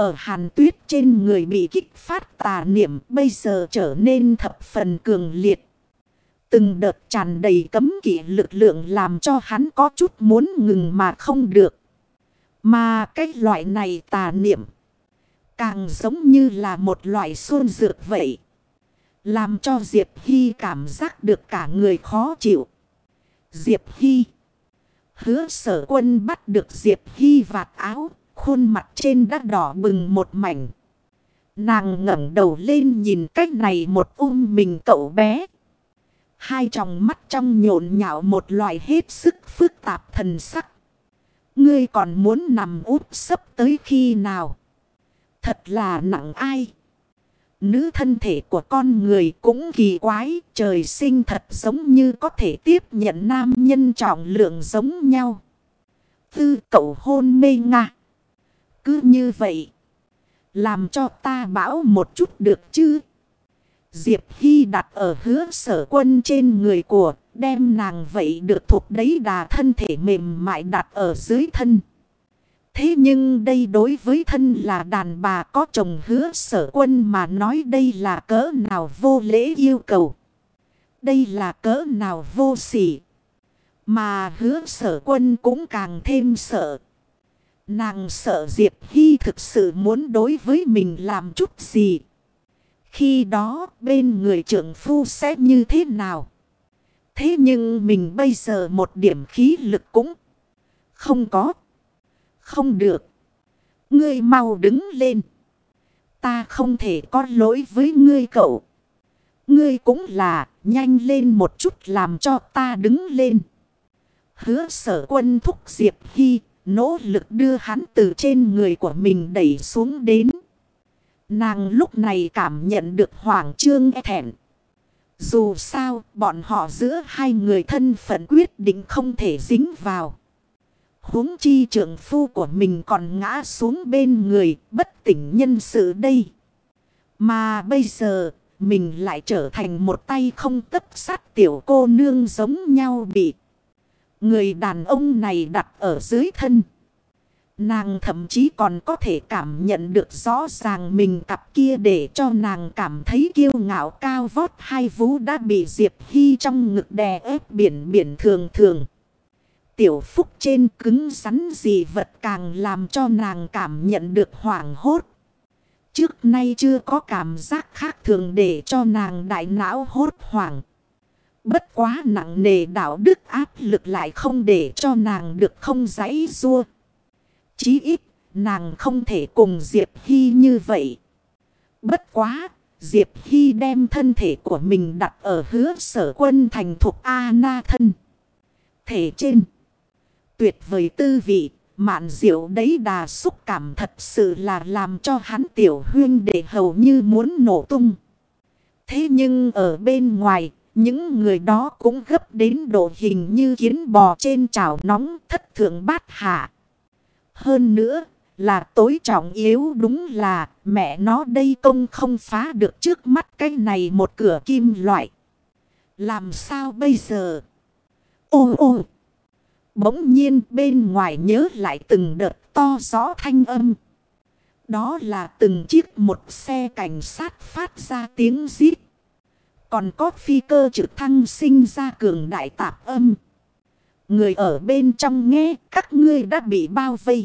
ở Hàn Tuyết trên người bị kích phát tà niệm bây giờ trở nên thập phần cường liệt. Từng đợt tràn đầy cấm kỵ lực lượng làm cho hắn có chút muốn ngừng mà không được. Mà cái loại này tà niệm càng giống như là một loại xuân dược vậy. Làm cho Diệp Hy cảm giác được cả người khó chịu. Diệp Hy. Hứa Sở Quân bắt được Diệp Hy vạt áo. Khuôn mặt trên đã đỏ bừng một mảnh. Nàng ngẩng đầu lên nhìn cách này một mình cậu bé. Hai tròng mắt trong nhộn nhạo một loại hết sức phức tạp thần sắc. Ngươi còn muốn nằm úp sấp tới khi nào? Thật là nặng ai. Nữ thân thể của con người cũng kỳ quái. Trời sinh thật giống như có thể tiếp nhận nam nhân trọng lượng giống nhau. Tư cậu hôn mê nga. Cứ như vậy. Làm cho ta bão một chút được chứ. Diệp Hy đặt ở Hứa Sở Quân trên người của. Đem nàng vậy được thuộc đấy đà thân thể mềm mại đặt ở dưới thân. Thế nhưng đây đối với thân là đàn bà có chồng Hứa Sở Quân mà nói đây là cỡ nào vô lễ yêu cầu. Đây là cỡ nào vô sỉ. Mà Hứa Sở Quân cũng càng thêm sợ. Nàng sợ Diệp Hy thực sự muốn đối với mình làm chút gì. Khi đó bên người trưởng phu sẽ như thế nào? Thế nhưng mình bây giờ một điểm khí lực cũng không có. Không được. Ngươi mau đứng lên. Ta không thể có lỗi với ngươi cậu. Ngươi cũng là nhanh lên một chút làm cho ta đứng lên. Hứa Sở Quân thúc Diệp Hy. Nỗ lực đưa hắn từ trên người của mình đẩy xuống đến. Nàng lúc này cảm nhận được hoảng trương thẹn. Dù sao bọn họ giữa hai người thân phận quyết định không thể dính vào. Huống chi trưởng phu của mình còn ngã xuống bên người bất tỉnh nhân sự đây. Mà bây giờ mình lại trở thành một tay không tấc sắt tiểu cô nương giống nhau bị người đàn ông này đặt ở dưới thân. Nàng thậm chí còn có thể cảm nhận được rõ ràng mình cặp kia để cho nàng cảm thấy kiêu ngạo cao vót hai vú đã bị Diệp Hy trong ngực đè ép biển thường thường. Tiểu phúc trên cứng rắn dị vật càng làm cho nàng cảm nhận được hoảng hốt. Trước nay chưa có cảm giác khác thường để cho nàng đại não hốt hoảng. Bất quá nặng nề đạo đức áp lực lại không để cho nàng được không giãy giụa. Chí ít nàng không thể cùng Diệp Hy như vậy. Bất quá Diệp Hy đem thân thể của mình đặt ở Hứa Sở Quân thành thuộc A-na thân thể trên. Tuyệt vời tư vị, mạn diệu đấy đà xúc cảm thật sự là làm cho hắn tiểu huyên đệ hầu như muốn nổ tung. Thế nhưng ở bên ngoài, những người đó cũng gấp đến độ hình như kiến bò trên chảo nóng thất thượng bát hạ. Hơn nữa là tối trọng yếu đúng là mẹ nó đây công không phá được trước mắt cái này một cửa kim loại. Làm sao bây giờ? Ô ô! Bỗng nhiên bên ngoài nhớ lại từng đợt to rõ thanh âm. Đó là từng chiếc một xe cảnh sát phát ra tiếng rít. Còn có phi cơ trực thăng sinh ra cường đại tạp âm. Người ở bên trong nghe các ngươi đã bị bao vây.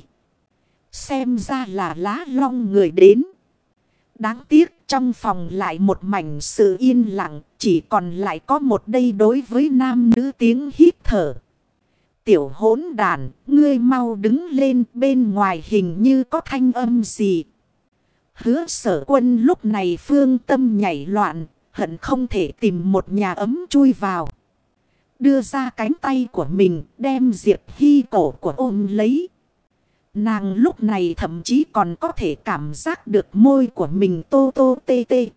Xem ra là lá long người đến. Đáng tiếc trong phòng lại một mảnh sự yên lặng. Chỉ còn lại có một đây đối với nam nữ tiếng hít thở. Tiểu hỗn đàn, ngươi mau đứng lên, bên ngoài hình như có thanh âm gì. Hứa Sở Quân lúc này phương tâm nhảy loạn, hận không thể tìm một nhà ấm chui vào. Đưa ra cánh tay của mình, đem Diệp Hy cổ của ôm lấy. Nàng lúc này thậm chí còn có thể cảm giác được môi của mình tô tô tê tê.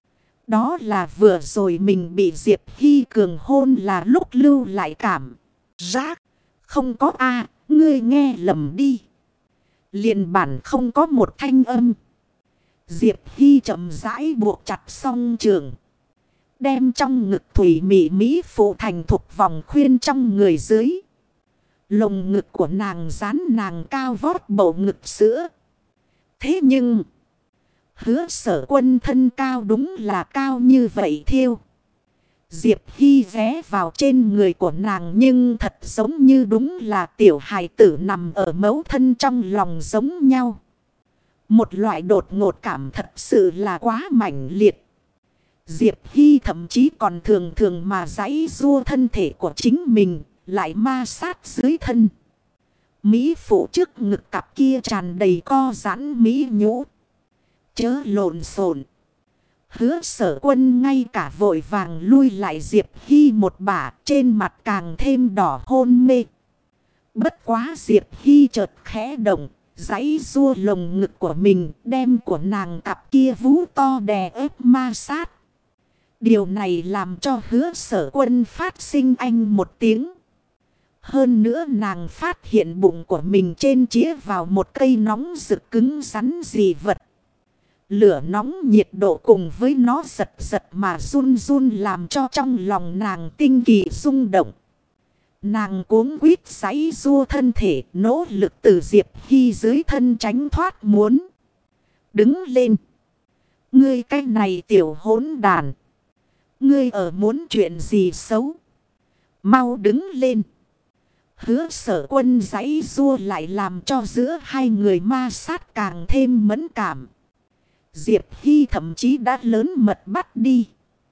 Đó là vừa rồi mình bị Diệp Hy cường hôn là lúc lưu lại cảm giác. Không có a, ngươi nghe lầm đi. Liền bản không có một thanh âm. Diệp Hy chậm rãi buộc chặt song trường. Đem trong ngực thủy mị mỹ phụ thành thục vòng khuyên trong người dưới. Lồng ngực của nàng dán nàng cao vót bầu ngực sữa. Thế nhưng, Hứa Sở Quân thân cao đúng là cao như vậy thiêu. Diệp Hy ghé vào trên người của nàng nhưng thật giống như đúng là tiểu hài tử nằm ở mẫu thân trong lòng giống nhau. Một loại đột ngột cảm thật sự là quá mãnh liệt. Diệp Hy thậm chí còn thường thường mà giãy giụa thân thể của chính mình, lại ma sát dưới thân. Mỹ phụ trước ngực cặp kia tràn đầy co giãn mỹ nhũ. Chớ lộn xộn. Hứa Sở Quân ngay cả vội vàng lui lại Diệp Hy một bả, trên mặt càng thêm đỏ hôn mê. Bất quá Diệp Hy chợt khẽ động, giãy giụa lồng ngực của mình, đem của nàng cặp kia vú to đè ép ma sát. Điều này làm cho Hứa Sở Quân phát sinh anh một tiếng. Hơn nữa nàng phát hiện bụng của mình trên chĩa vào một cây nóng rực cứng rắn dị vật. Lửa nóng nhiệt độ cùng với nó giật giật mà run run làm cho trong lòng nàng tinh kỳ rung động. Nàng cuống quýt giãy giụa thân thể, nỗ lực từ Diệp Hy dưới thân tránh thoát muốn. Đứng lên. Ngươi cái này tiểu hỗn đàn. Ngươi ở muốn chuyện gì xấu. Mau đứng lên. Hứa Sở Quân giãy giụa lại làm cho giữa hai người ma sát càng thêm mẫn cảm. Diệp Hy thậm chí đã lớn mật bắt đi.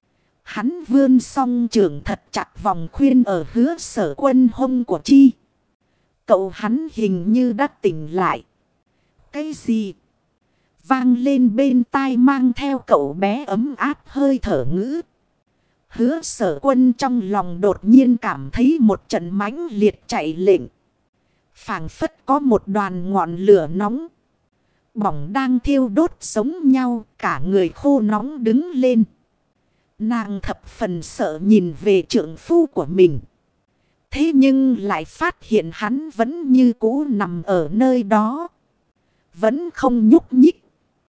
Hắn vươn song trường thật chặt vòng khuyên ở Hứa Sở Quân hông của chi. Cậu hắn hình như đã tỉnh lại. Cái gì? Vang lên bên tai mang theo cậu bé ấm áp hơi thở ngữ. Hứa Sở Quân trong lòng đột nhiên cảm thấy một trận mãnh liệt chạy lệnh. Phảng phất có một đoàn ngọn lửa nóng bỏng đang thiêu đốt giống nhau, cả người khô nóng đứng lên. Nàng thập phần sợ nhìn về trượng phu của mình. Thế nhưng lại phát hiện hắn vẫn như cũ nằm ở nơi đó. Vẫn không nhúc nhích.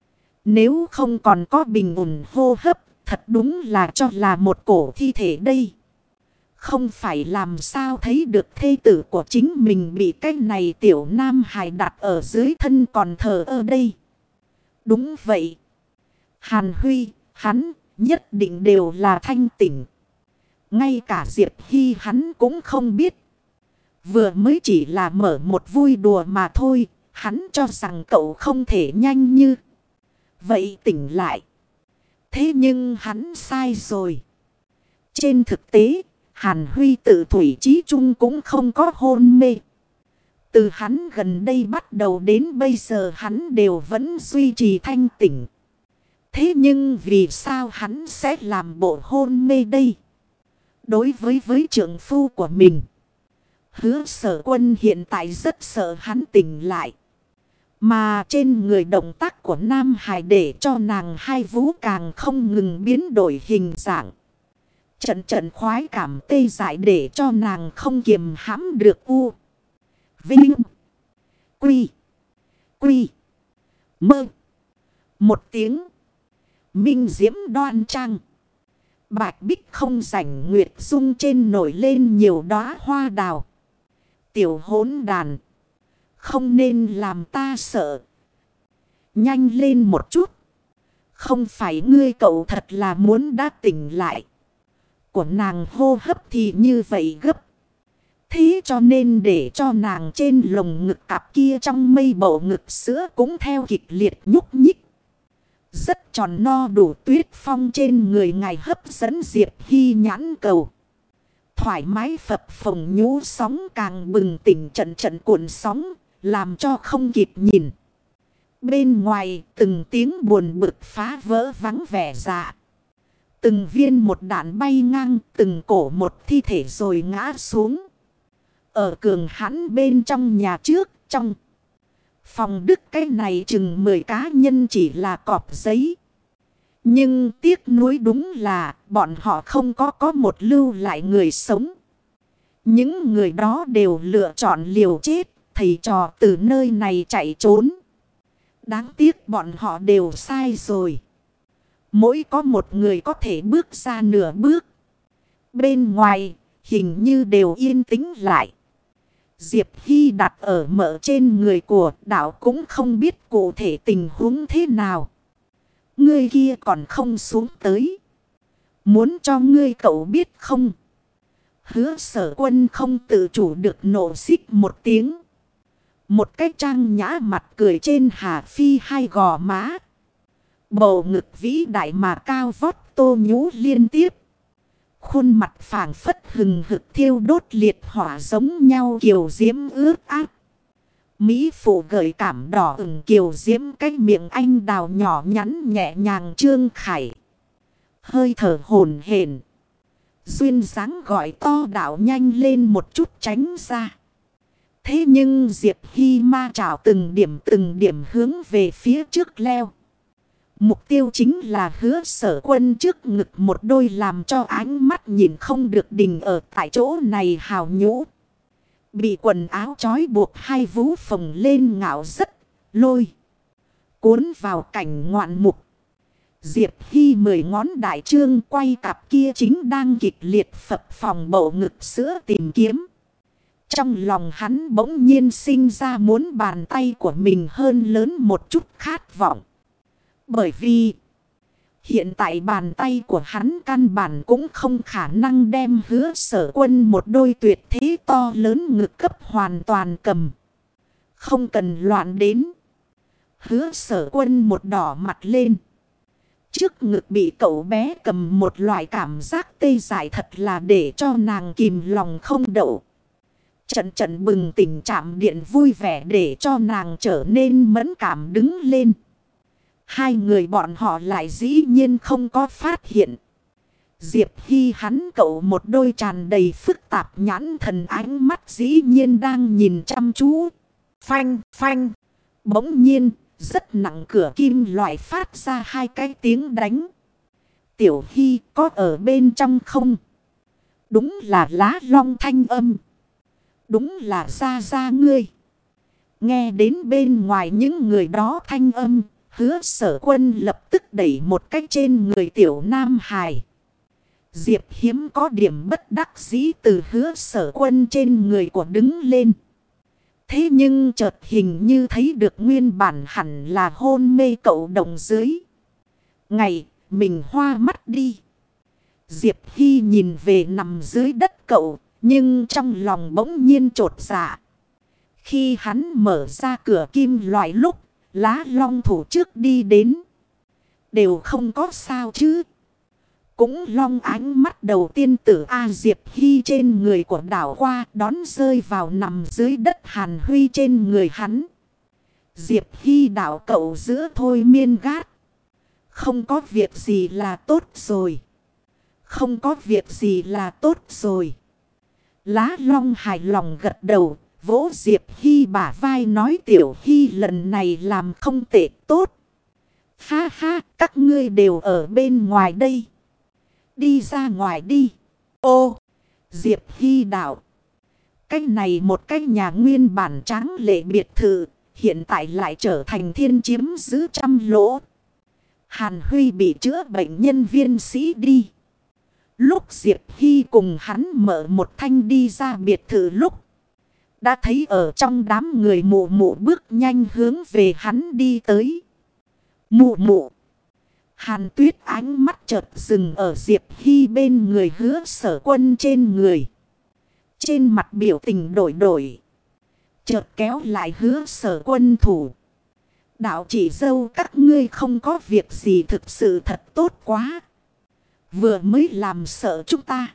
Nếu không còn có bình ổn hô hấp, thật đúng là cho là một cổ thi thể đây. Không phải làm sao thấy được thê tử của chính mình bị cái này tiểu nam hài đặt ở dưới thân còn thờ ở đây. Đúng vậy. Hàn Huy, hắn nhất định đều là thanh tỉnh. Ngay cả Diệp Hy hắn cũng không biết. Vừa mới chỉ là mở một vui đùa mà thôi. Hắn cho rằng cậu không thể nhanh như vậy tỉnh lại. Thế nhưng hắn sai rồi. Trên thực tế, Hàn Huy tự thủy chí chung cũng không có hôn mê. Từ hắn gần đây bắt đầu đến bây giờ hắn đều vẫn duy trì thanh tỉnh. Thế nhưng vì sao hắn sẽ làm bộ hôn mê đây? Đối với trượng phu của mình, Hứa Sở Quân hiện tại rất sợ hắn tỉnh lại. Mà trên người động tác của Nam Hải để cho nàng hai vú càng không ngừng biến đổi hình dạng. Trận trận khoái cảm tê dại để cho nàng không kiềm hãm được u. Vinh. Quy. Quy. Mơ. Một tiếng. Minh diễm đoan trang. Bạch bích không rảnh nguyệt dung trên nổi lên nhiều đóa hoa đào. Tiểu hỗn đàn. Không nên làm ta sợ. Nhanh lên một chút. Không phải ngươi cậu thật là muốn đã tỉnh lại. Của nàng hô hấp thì như vậy gấp. Thế cho nên để cho nàng trên lồng ngực cặp kia trong mây bầu ngực sữa cũng theo kịch liệt nhúc nhích. Rất tròn no đủ tuyết phong trên người ngài hấp dẫn Diệp Hy nhãn cầu. Thoải mái phập phồng nhú sóng càng bừng tỉnh trận trận cuộn sóng, làm cho không kịp nhìn. Bên ngoài từng tiếng buồn bực phá vỡ vắng vẻ dạ. Từng viên một đạn bay ngang, từng cổ một thi thể rồi ngã xuống. Ở cường hãn bên trong nhà trước, trong phòng đức cái này chừng 10 cá nhân chỉ là cọp giấy. Nhưng tiếc nuối đúng là bọn họ không có một lưu lại người sống. Những người đó đều lựa chọn liều chết, thầy trò từ nơi này chạy trốn. Đáng tiếc bọn họ đều sai rồi. Mỗi có một người có thể bước ra nửa bước. Bên ngoài hình như đều yên tĩnh lại. Diệp Hy đặt ở mỡ trên người của đạo cũng không biết cụ thể tình huống thế nào. Ngươi kia còn không xuống tới. Muốn cho ngươi cậu biết không? Hứa Sở Quân không tự chủ được nộ xích một tiếng. Một cái trang nhã mặt cười trên Hà Phi hai gò má. Bầu ngực vĩ đại mà cao vót tô nhũ liên tiếp. Khuôn mặt phảng phất hừng hực thiêu đốt liệt hỏa giống nhau kiều diễm ướt át. Mỹ phụ gợi cảm đỏ ửng kiều diễm cái miệng anh đào nhỏ nhắn nhẹ nhàng trương khải. Hơi thở hổn hển. Duyên dáng gọi to đạo nhanh lên một chút tránh ra. Thế nhưng Diệp Hy ma trảo từng điểm hướng về phía trước leo. Mục tiêu chính là Hứa Sở Quân trước ngực một đôi làm cho ánh mắt nhìn không được đình ở tại chỗ này hào nhũ. Bị quần áo trói buộc hai vú phồng lên ngạo rất lôi. Cuốn vào cảnh ngoạn mục. Diệp Hy 10 ngón đại trương quay cặp kia chính đang kịch liệt phập phồng bầu ngực sữa tìm kiếm. Trong lòng hắn bỗng nhiên sinh ra muốn bàn tay của mình hơn lớn một chút khát vọng. Bởi vì hiện tại bàn tay của hắn căn bản cũng không khả năng đem Hứa Sở Quân một đôi tuyệt thế to lớn ngực cấp hoàn toàn cầm. Không cần loạn đến. Hứa Sở Quân một đỏ mặt lên. Trước ngực bị cậu bé cầm một loại cảm giác tê dại thật là để cho nàng kìm lòng không đậu. Trận bừng tỉnh chạm điện vui vẻ để cho nàng trở nên mẫn cảm đứng lên. Hai người bọn họ lại dĩ nhiên không có phát hiện. Diệp Hy hắn cậu một đôi tràn đầy phức tạp nhãn thần ánh mắt dĩ nhiên đang nhìn chăm chú. Phanh phanh. Bỗng nhiên rất nặng cửa kim loại phát ra hai cái tiếng đánh. Tiểu Hy có ở bên trong không? Đúng là Lá Long thanh âm. Đúng là ra ngươi. Nghe đến bên ngoài những người đó thanh âm. Hứa Sở Quân lập tức đẩy một cách trên người tiểu nam hài. Diệp hiếm có điểm bất đắc dĩ từ Hứa Sở Quân trên người của đứng lên. Thế nhưng chợt hình như thấy được nguyên bản hẳn là hôn mê cậu đồng dưới. Ngày mình hoa mắt đi. Diệp Hy nhìn về nằm dưới đất cậu. Nhưng trong lòng bỗng nhiên chột dạ. Khi hắn mở ra cửa kim loại lúc. Lá Long thủ trước đi đến. Đều không có sao chứ. Cũng Long ánh mắt đầu tiên từ A Diệp Hy trên người của đảo qua đón rơi vào nằm dưới đất Hàn Huy trên người hắn. Diệp Hy đảo cậu giữa thôi miên gát. Không có việc gì là tốt rồi. Không có việc gì là tốt rồi. Lá Long hài lòng gật đầu. Vỗ Diệp Hy bả vai nói Tiểu Hy lần này làm không tệ tốt. Ha ha, các ngươi đều ở bên ngoài đây. Đi ra ngoài đi. Ô, Diệp Hy đạo. Cái này một cái nhà nguyên bản tráng lệ biệt thự, hiện tại lại trở thành thiên chiếm giữ trăm lỗ. Hàn Huy bị chữa bệnh nhân viên sĩ đi. Lúc Diệp Hy cùng hắn mở một thanh đi ra biệt thự lúc. Đã thấy ở trong đám người mụ mụ bước nhanh hướng về hắn đi tới. Mụ mụ. Hàn Tuyết ánh mắt chợt dừng ở Diệp Hy bên người Hứa Sở Quân trên người. Trên mặt biểu tình đổi. Chợt kéo lại Hứa Sở Quân thủ. Đạo chỉ dâu các ngươi không có việc gì thực sự thật tốt quá. Vừa mới làm sợ chúng ta.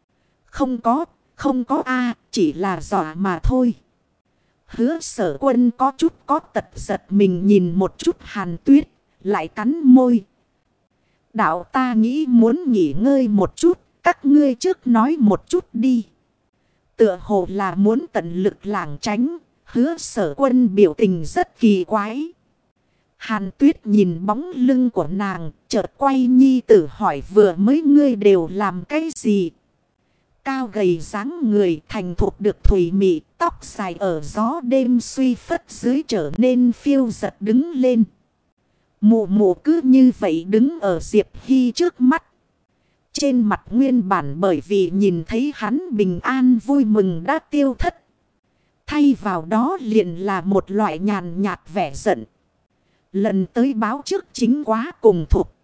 Không có a, chỉ là dọa mà thôi. Hứa Sở Quân có chút có tật giật mình nhìn một chút Hàn Tuyết, lại cắn môi. Đạo ta nghĩ muốn nghỉ ngơi một chút, các ngươi trước nói một chút đi. Tựa hồ là muốn tận lực lảng tránh, Hứa Sở Quân biểu tình rất kỳ quái. Hàn Tuyết nhìn bóng lưng của nàng, chợt quay nhi tử hỏi vừa mới ngươi đều làm cái gì? Cao gầy dáng người thành thục được thủy mị, tóc dài ở gió đêm suy phất dưới trở nên phiêu giật đứng lên. Mụ mụ cứ như vậy đứng ở Diệp Hy trước mắt. Trên mặt nguyên bản bởi vì nhìn thấy hắn bình an vui mừng đã tiêu thất. Thay vào đó liền là một loại nhàn nhạt vẻ giận. Lần tới báo trước chính quá cùng thục.